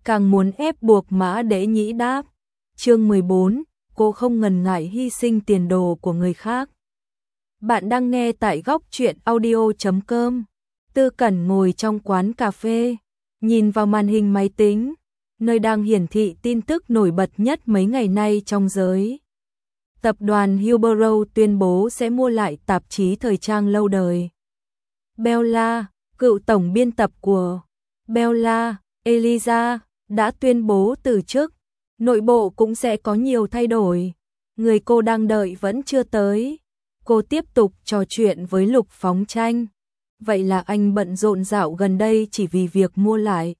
càng muốn ép buộc Mã Đễ Nhĩ đáp. Chương 14, cô không ngần ngại hy sinh tiền đồ của người khác. Bạn đang nghe tại góc truyện audio.com. Tư Cẩn ngồi trong quán cà phê, nhìn vào màn hình máy tính, nơi đang hiển thị tin tức nổi bật nhất mấy ngày nay trong giới. Tập đoàn Hillborough tuyên bố sẽ mua lại tạp chí thời trang lâu đời. Bella, cựu tổng biên tập của Bella, Eliza, đã tuyên bố từ chức. Nội bộ cũng sẽ có nhiều thay đổi. Người cô đang đợi vẫn chưa tới. Cô tiếp tục trò chuyện với Lục Phóng Tranh. Vậy là anh bận rộn dạo gần đây chỉ vì việc mua lại.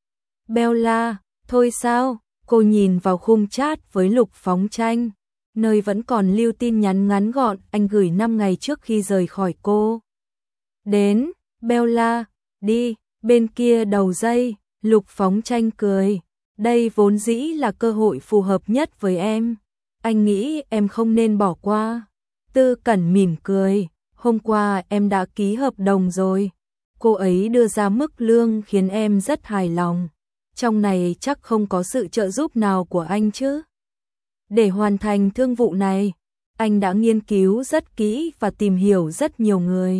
Bella, thôi sao? Cô nhìn vào khung chat với Lục Phóng Tranh, nơi vẫn còn lưu tin nhắn ngắn gọn anh gửi 5 ngày trước khi rời khỏi cô. Đến, Bella, đi, bên kia đầu dây, Lục Phóng Tranh cười. Đây vốn dĩ là cơ hội phù hợp nhất với em. Anh nghĩ em không nên bỏ qua. Tư Cẩn mỉm cười. Hôm qua em đã ký hợp đồng rồi. Cô ấy đưa ra mức lương khiến em rất hài lòng. Trong này chắc không có sự trợ giúp nào của anh chứ. Để hoàn thành thương vụ này, anh đã nghiên cứu rất kỹ và tìm hiểu rất nhiều người.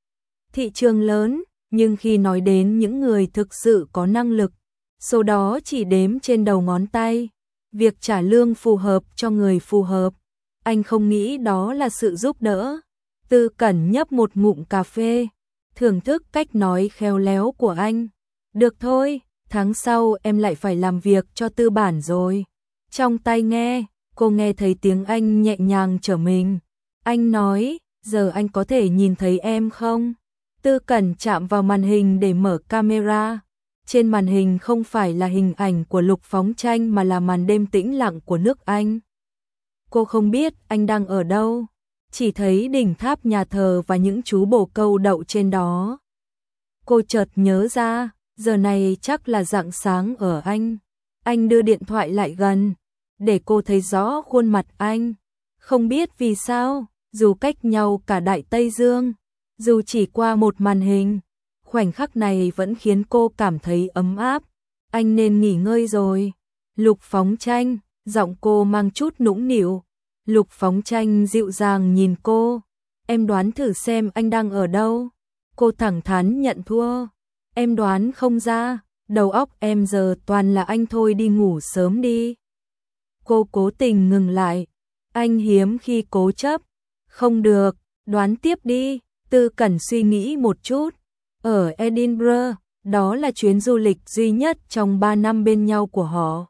Thị trường lớn, nhưng khi nói đến những người thực sự có năng lực, số đó chỉ đếm trên đầu ngón tay. Việc trả lương phù hợp cho người phù hợp, anh không nghĩ đó là sự giúp đỡ. Tư Cẩn nhấp một ngụm cà phê, thưởng thức cách nói khéo léo của anh. Được thôi, tháng sau em lại phải làm việc cho tư bản rồi. Trong tai nghe, cô nghe thấy tiếng anh nhẹ nhàng trở mình. Anh nói, giờ anh có thể nhìn thấy em không? Tư Cẩn chạm vào màn hình để mở camera. Trên màn hình không phải là hình ảnh của Lục Phóng Tranh mà là màn đêm tĩnh lặng của nước Anh. Cô không biết anh đang ở đâu, chỉ thấy đỉnh tháp nhà thờ và những chú bồ câu đậu trên đó. Cô chợt nhớ ra, giờ này chắc là rạng sáng ở Anh. Anh đưa điện thoại lại gần, để cô thấy rõ khuôn mặt anh. Không biết vì sao, dù cách nhau cả Đại Tây Dương, dù chỉ qua một màn hình, khoảnh khắc này vẫn khiến cô cảm thấy ấm áp. Anh nên nghỉ ngơi rồi. Lục Phóng Tranh, giọng cô mang chút nũng nịu. Lục Phóng Tranh dịu dàng nhìn cô. Em đoán thử xem anh đang ở đâu. Cô thẳng thắn nhận thua. Em đoán không ra, đầu óc em giờ toàn là anh thôi, đi ngủ sớm đi. Cô cố tình ngừng lại. Anh hiếm khi cố chấp. Không được, đoán tiếp đi. Tư Cẩn suy nghĩ một chút. Ở Edinburgh, đó là chuyến du lịch duy nhất trong 3 năm bên nhau của họ.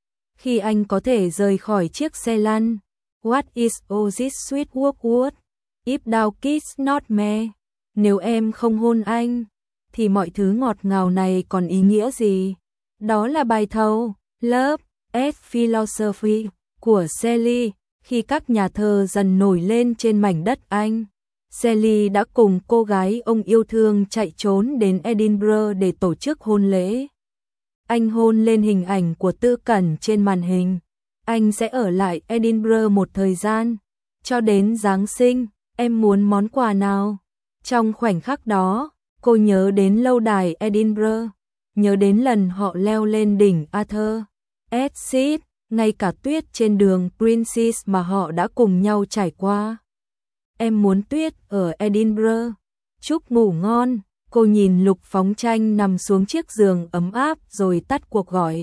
Khi anh có thể rời khỏi chiếc xe lăn. What is all this sweet work if thou kiss not me? Nếu em không hôn anh, thì mọi thứ ngọt ngào này còn ý nghĩa gì? Đó là bài thơ Love as Philosophy của Shelley. Khi các nhà thơ dần nổi lên trên mảnh đất Anh, Shelley đã cùng cô gái ông yêu thương chạy trốn đến Edinburgh để tổ chức hôn lễ. Anh hôn lên hình ảnh của Tư Cẩn trên màn hình. Anh sẽ ở lại Edinburgh một thời gian, cho đến Giáng sinh. Em muốn món quà nào? Trong khoảnh khắc đó, cô nhớ đến lâu đài Edinburgh, nhớ đến lần họ leo lên đỉnh Arthur Ashe, ngay cả tuyết trên đường Princess mà họ đã cùng nhau trải qua. Em muốn tuyết ở Edinburgh. Chúc ngủ ngon. Cô nhìn Lục Phóng Tranh nằm xuống chiếc giường ấm áp rồi tắt cuộc gọi.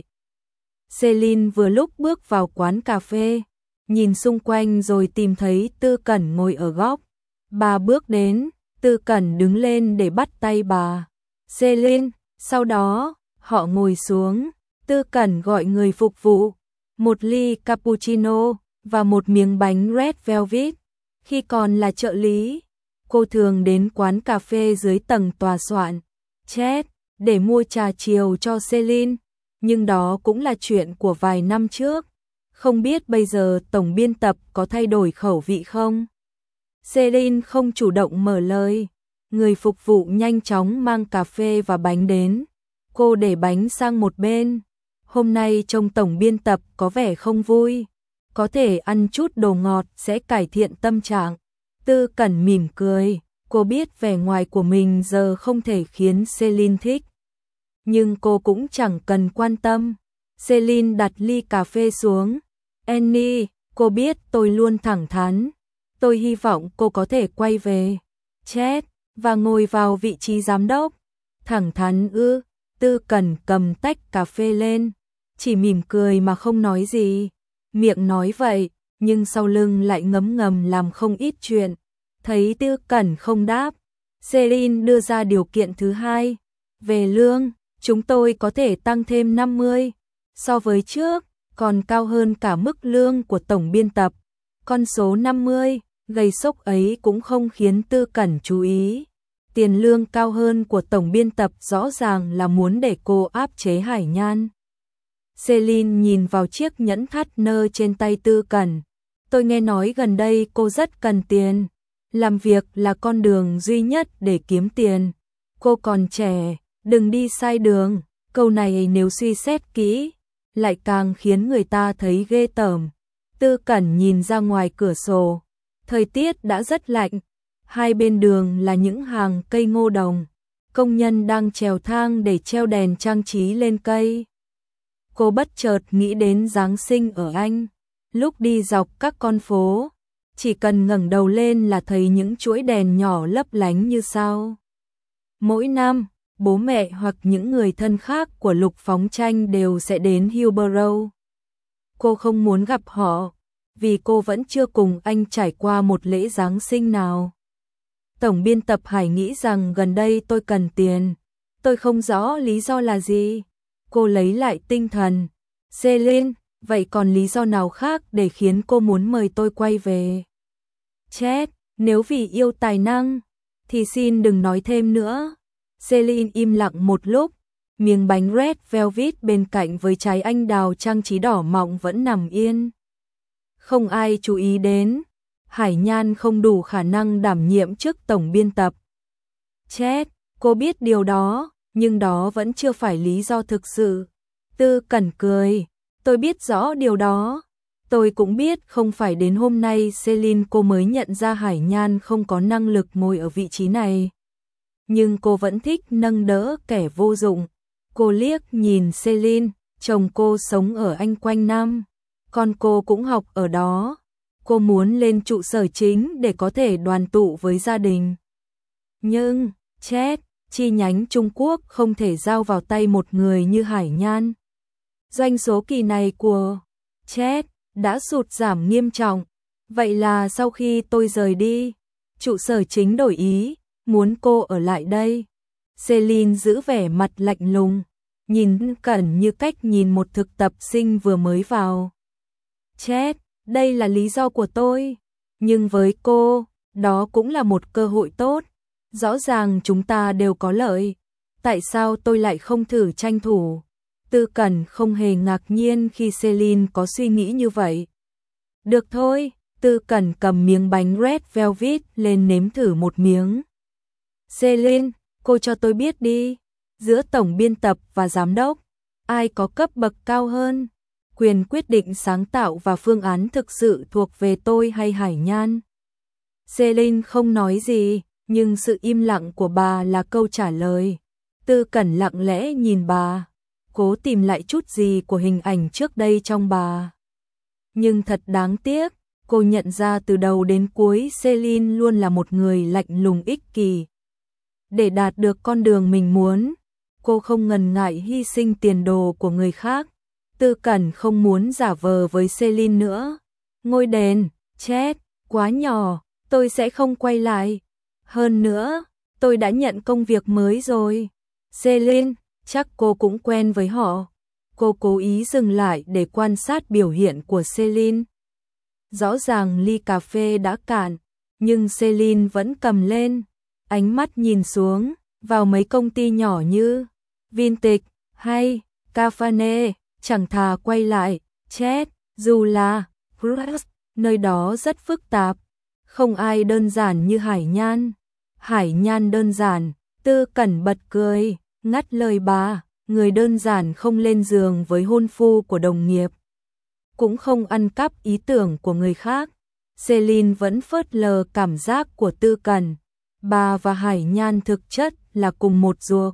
Celine vừa lúc bước vào quán cà phê, nhìn xung quanh rồi tìm thấy Tư Cẩn ngồi ở góc. Bà bước đến, Tư Cẩn đứng lên để bắt tay bà. Celine, sau đó, họ ngồi xuống. Tư Cẩn gọi người phục vụ một ly cappuccino và một miếng bánh red velvet. Khi còn là trợ lý, cô thường đến quán cà phê dưới tầng tòa soạn Chet để mua trà chiều cho Celine, nhưng đó cũng là chuyện của vài năm trước. Không biết bây giờ tổng biên tập có thay đổi khẩu vị không? Celine không chủ động mở lời. Người phục vụ nhanh chóng mang cà phê và bánh đến. Cô để bánh sang một bên. Hôm nay trông tổng biên tập có vẻ không vui. Có thể ăn chút đồ ngọt sẽ cải thiện tâm trạng. Tư Cẩn mỉm cười. Cô biết vẻ ngoài của mình giờ không thể khiến Celine thích. nhưng cô cũng chẳng cần quan tâm. Celine đặt ly cà phê xuống. Annie, cô biết tôi luôn thẳng thắn. Tôi hy vọng cô có thể quay về Chet và ngồi vào vị trí giám đốc. Thẳng thắn ư? Tư Cẩn cầm tách cà phê lên, chỉ mỉm cười mà không nói gì. Miệng nói vậy, nhưng sau lưng lại ngấm ngầm làm không ít chuyện. Thấy Tư Cẩn không đáp, Celine đưa ra điều kiện thứ hai. Về lương, chúng tôi có thể tăng thêm 50 so với trước, còn cao hơn cả mức lương của tổng biên tập. Con số 50 gây sốc ấy cũng không khiến Tư Cẩn chú ý. Tiền lương cao hơn của tổng biên tập rõ ràng là muốn để cô áp chế Hải Nhan. Celine nhìn vào chiếc nhẫn thắt nơ trên tay Tư Cẩn. Tôi nghe nói gần đây cô rất cần tiền. Làm việc là con đường duy nhất để kiếm tiền. Cô còn trẻ, đừng đi sai đường. Câu này nếu suy xét kỹ, lại càng khiến người ta thấy ghê tởm. Tư Cẩn nhìn ra ngoài cửa sổ. Thời tiết đã rất lạnh. Hai bên đường là những hàng cây ngô đồng. Công nhân đang trèo thang để treo đèn trang trí lên cây. Cô bất chợt nghĩ đến Giáng sinh ở Anh. Lúc đi dọc các con phố, chỉ cần ngẩng đầu lên là thấy những chuỗi đèn nhỏ lấp lánh như sao. Mỗi năm, bố mẹ hoặc những người thân khác của Lục Phóng Tranh đều sẽ đến Hillsborough. Cô không muốn gặp họ, vì cô vẫn chưa cùng anh trải qua một lễ Giáng sinh nào. Tổng biên tập Hải nghĩ rằng gần đây tôi cần tiền. Tôi không rõ lý do là gì. Cô lấy lại tinh thần. Celine, vậy còn lý do nào khác để khiến cô muốn mời tôi quay về Chet? Nếu vì yêu tài năng, thì xin đừng nói thêm nữa. Celine im lặng một lúc. Miếng bánh red velvet bên cạnh với trái anh đào trang trí đỏ mọng vẫn nằm yên. Không ai chú ý đến. Hải Nhan không đủ khả năng đảm nhiệm chức tổng biên tập Chet, cô biết điều đó, nhưng đó vẫn chưa phải lý do thực sự. Tư Cẩn cười, tôi biết rõ điều đó. Tôi cũng biết không phải đến hôm nay Celine cô mới nhận ra Hải Nhan không có năng lực ngồi ở vị trí này. Nhưng cô vẫn thích nâng đỡ kẻ vô dụng. Cô liếc nhìn Celine, chồng cô sống ở Anh quanh năm, con cô cũng học ở đó. Cô muốn lên trụ sở chính để có thể đoàn tụ với gia đình. Nhưng, Chet, chi nhánh Trung Quốc không thể giao vào tay một người như Hải Nhan. Doanh số kỳ này của Chet đã sụt giảm nghiêm trọng. Vậy là sau khi tôi rời đi, trụ sở chính đổi ý, muốn cô ở lại đây. Celine giữ vẻ mặt lạnh lùng, nhìn Cẩn như cách nhìn một thực tập sinh vừa mới vào. Chet, đây là lý do của tôi, nhưng với cô, đó cũng là một cơ hội tốt. Rõ ràng chúng ta đều có lợi. Tại sao tôi lại không thử tranh thủ? Tư Cẩn không hề ngạc nhiên khi Celine có suy nghĩ như vậy. Được thôi, Tư Cẩn cầm miếng bánh red velvet lên nếm thử một miếng. Celine, cô cho tôi biết đi, giữa tổng biên tập và giám đốc, ai có cấp bậc cao hơn? Quyền quyết định sáng tạo và phương án thực sự thuộc về tôi hay Hải Nhan? Celine không nói gì, nhưng sự im lặng của bà là câu trả lời. Tư Cẩn lặng lẽ nhìn bà, cố tìm lại chút gì của hình ảnh trước đây trong bà. Nhưng thật đáng tiếc, cô nhận ra từ đầu đến cuối Celine luôn là một người lạnh lùng ích kỷ. Để đạt được con đường mình muốn, cô không ngần ngại hy sinh tiền đồ của người khác. Tư Cẩn không muốn giả vờ với Celine nữa. Ngôi đền, Chet, quá nhỏ, tôi sẽ không quay lại. Hơn nữa, tôi đã nhận công việc mới rồi. Celine, chắc cô cũng quen với họ. Cô cố ý dừng lại để quan sát biểu hiện của Celine. Rõ ràng ly cà phê đã cạn, nhưng Celine vẫn cầm lên, ánh mắt nhìn xuống, vào mấy công ty nhỏ như Vintage hay Cafane, chẳng thà quay lại, Chet, dù là Bruce, nơi đó rất phức tạp, không ai đơn giản như Hải Nhan. Hải Nhan đơn giản, Tư Cẩn bật cười, ngắt lời bà, người đơn giản không lên giường với hôn phu của đồng nghiệp, cũng không ăn cắp ý tưởng của người khác. Celine vẫn phớt lờ cảm giác của Tư Cẩn, bà và Hải Nhan thực chất là cùng một ruột.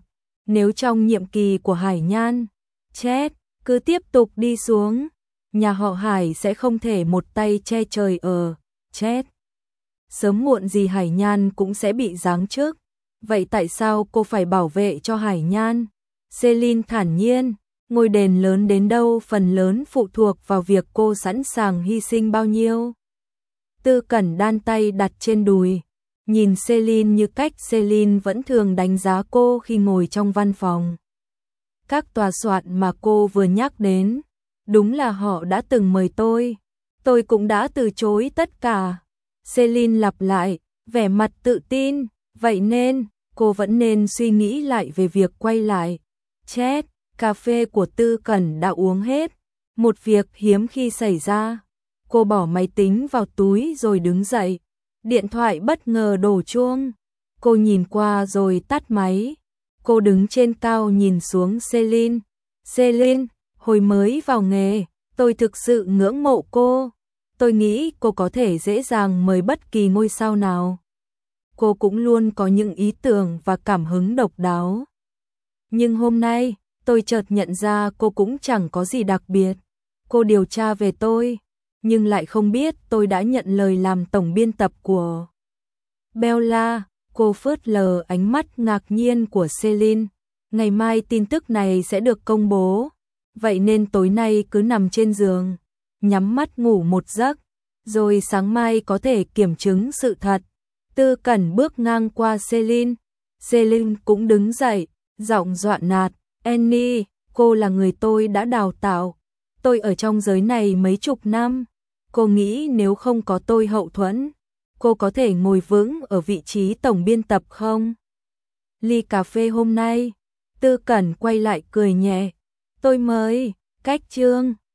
Nếu trong nhiệm kỳ của Hải Nhan, chết, cứ tiếp tục đi xuống, nhà họ Hải sẽ không thể một tay che trời ở, chết. Sớm muộn gì Hải Nhan cũng sẽ bị giáng chức. Vậy tại sao cô phải bảo vệ cho Hải Nhan? Celine thản nhiên, ngôi đền lớn đến đâu phần lớn phụ thuộc vào việc cô sẵn sàng hy sinh bao nhiêu. Tư Cẩn đan tay đặt trên đùi, nhìn Celine như cách Celine vẫn thường đánh giá cô khi ngồi trong văn phòng. Các tòa soạn mà cô vừa nhắc đến, đúng là họ đã từng mời tôi cũng đã từ chối tất cả. Celine lặp lại, vẻ mặt tự tin, vậy nên, cô vẫn nên suy nghĩ lại về việc quay lại. Chết, cà phê của Tư Cẩn đã uống hết, một việc hiếm khi xảy ra. Cô bỏ máy tính vào túi rồi đứng dậy, điện thoại bất ngờ đổ chuông. Cô nhìn qua rồi tắt máy. Cô đứng trên cao nhìn xuống Celine. Celine, hồi mới vào nghề, tôi thực sự ngưỡng mộ cô. Tôi nghĩ cô có thể dễ dàng mời bất kỳ ngôi sao nào. Cô cũng luôn có những ý tưởng và cảm hứng độc đáo. Nhưng hôm nay, tôi chợt nhận ra cô cũng chẳng có gì đặc biệt. Cô điều tra về tôi, nhưng lại không biết tôi đã nhận lời làm tổng biên tập của Bella. Cô phớt lờ ánh mắt ngạc nhiên của Celine. Ngày mai tin tức này sẽ được công bố, vậy nên tối nay cứ nằm trên giường, nhắm mắt ngủ một giấc, rồi sáng mai có thể kiểm chứng sự thật. Tư Cẩn bước ngang qua Celine. Celine cũng đứng dậy, giọng dọa nạt, Annie, cô là người tôi đã đào tạo. Tôi ở trong giới này mấy chục năm. Cô nghĩ nếu không có tôi hậu thuẫn, cô có thể ngồi vững ở vị trí tổng biên tập không? Ly cà phê hôm nay, Tư Cẩn quay lại cười nhẹ. Tôi mới, cách chương.